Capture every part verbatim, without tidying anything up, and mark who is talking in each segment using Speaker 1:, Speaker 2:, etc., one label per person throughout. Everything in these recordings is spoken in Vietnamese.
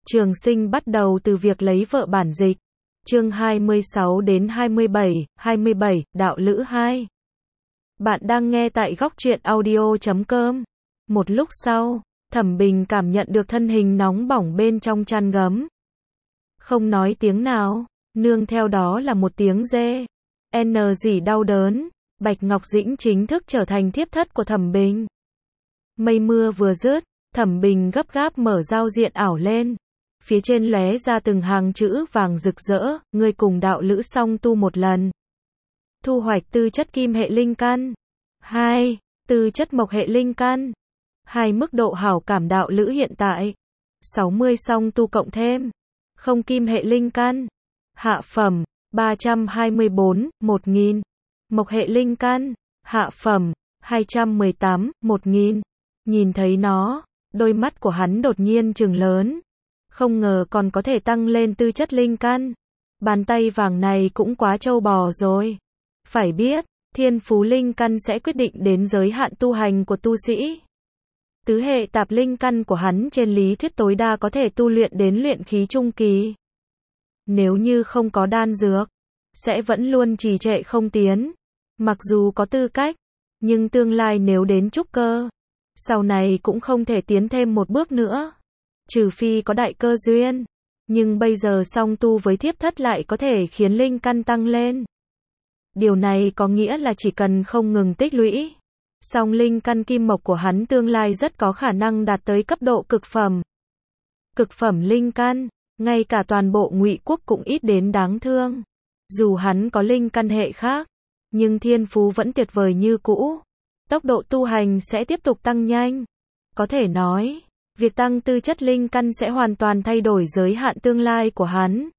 Speaker 1: Trường sinh bắt đầu từ việc lấy vợ bản dịch. Chương hai mươi sáu đến hai mươi bảy, hai mươi bảy, đạo lữ hai. Bạn đang nghe tại góc truyện audio chấm com. Một lúc sau, Thẩm Bình cảm nhận được thân hình nóng bỏng bên trong chăn gấm. Không nói tiếng nào, nương theo đó là một tiếng rê. N gì đau đớn, Bạch Ngọc Dĩnh chính thức trở thành thiếp thất của Thẩm Bình. Mây mưa vừa dứt, Thẩm Bình gấp gáp mở giao diện ảo lên. Phía trên lóe ra từng hàng chữ vàng rực rỡ, ngươi cùng đạo lữ song tu một lần. Thu hoạch tư chất kim hệ linh căn. hai. Tư chất mộc hệ linh căn. hai. Mức độ hảo cảm đạo lữ hiện tại. sáu mươi song tu cộng thêm. Không kim hệ linh căn. Hạ phẩm, ba trăm hai mươi bốn, một nghìn. Mộc hệ linh căn. Hạ phẩm, hai trăm mười tám, một nghìn. Nhìn thấy nó, đôi mắt của hắn đột nhiên trừng lớn. Không ngờ còn có thể tăng lên tư chất linh căn. Bàn tay vàng này cũng quá trâu bò rồi. Phải biết, thiên phú linh căn sẽ quyết định đến giới hạn tu hành của tu sĩ. Tứ hệ tạp linh căn của hắn trên lý thuyết tối đa có thể tu luyện đến luyện khí trung kỳ. Nếu như không có đan dược, sẽ vẫn luôn trì trệ không tiến. Mặc dù có tư cách, nhưng tương lai nếu đến trúc cơ, sau này cũng không thể tiến thêm một bước nữa. Trừ phi có đại cơ duyên. Nhưng bây giờ song tu với thiếp thất lại có thể khiến linh căn tăng lên. Điều này có nghĩa là chỉ cần không ngừng tích lũy, song linh căn kim mộc của hắn tương lai rất có khả năng đạt tới cấp độ cực phẩm. Cực phẩm linh căn, ngay cả toàn bộ Ngụy Quốc cũng ít đến đáng thương. Dù hắn có linh căn hệ khác, nhưng thiên phú vẫn tuyệt vời như cũ. Tốc độ tu hành sẽ tiếp tục tăng nhanh. Có thể nói, việc tăng tư chất linh căn sẽ hoàn toàn thay đổi giới hạn tương lai của hắn.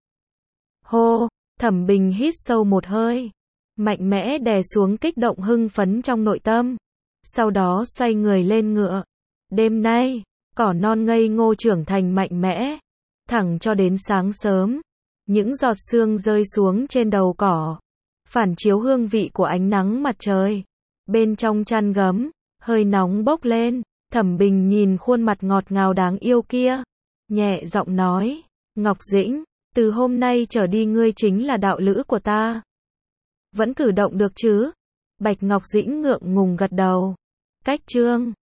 Speaker 1: Hô, Thẩm Bình hít sâu một hơi, mạnh mẽ đè xuống kích động hưng phấn trong nội tâm. Sau đó xoay người lên ngựa. Đêm nay, cỏ non ngây ngô trưởng thành mạnh mẽ, thẳng cho đến sáng sớm. Những giọt sương rơi xuống trên đầu cỏ, phản chiếu hương vị của ánh nắng mặt trời. Bên trong chăn gấm, hơi nóng bốc lên. Thẩm Bình nhìn khuôn mặt ngọt ngào đáng yêu kia, nhẹ giọng nói, Ngọc Dĩnh, từ hôm nay trở đi ngươi chính là đạo lữ của ta. Vẫn cử động được chứ? Bạch Ngọc Dĩnh ngượng ngùng gật đầu. Cách chương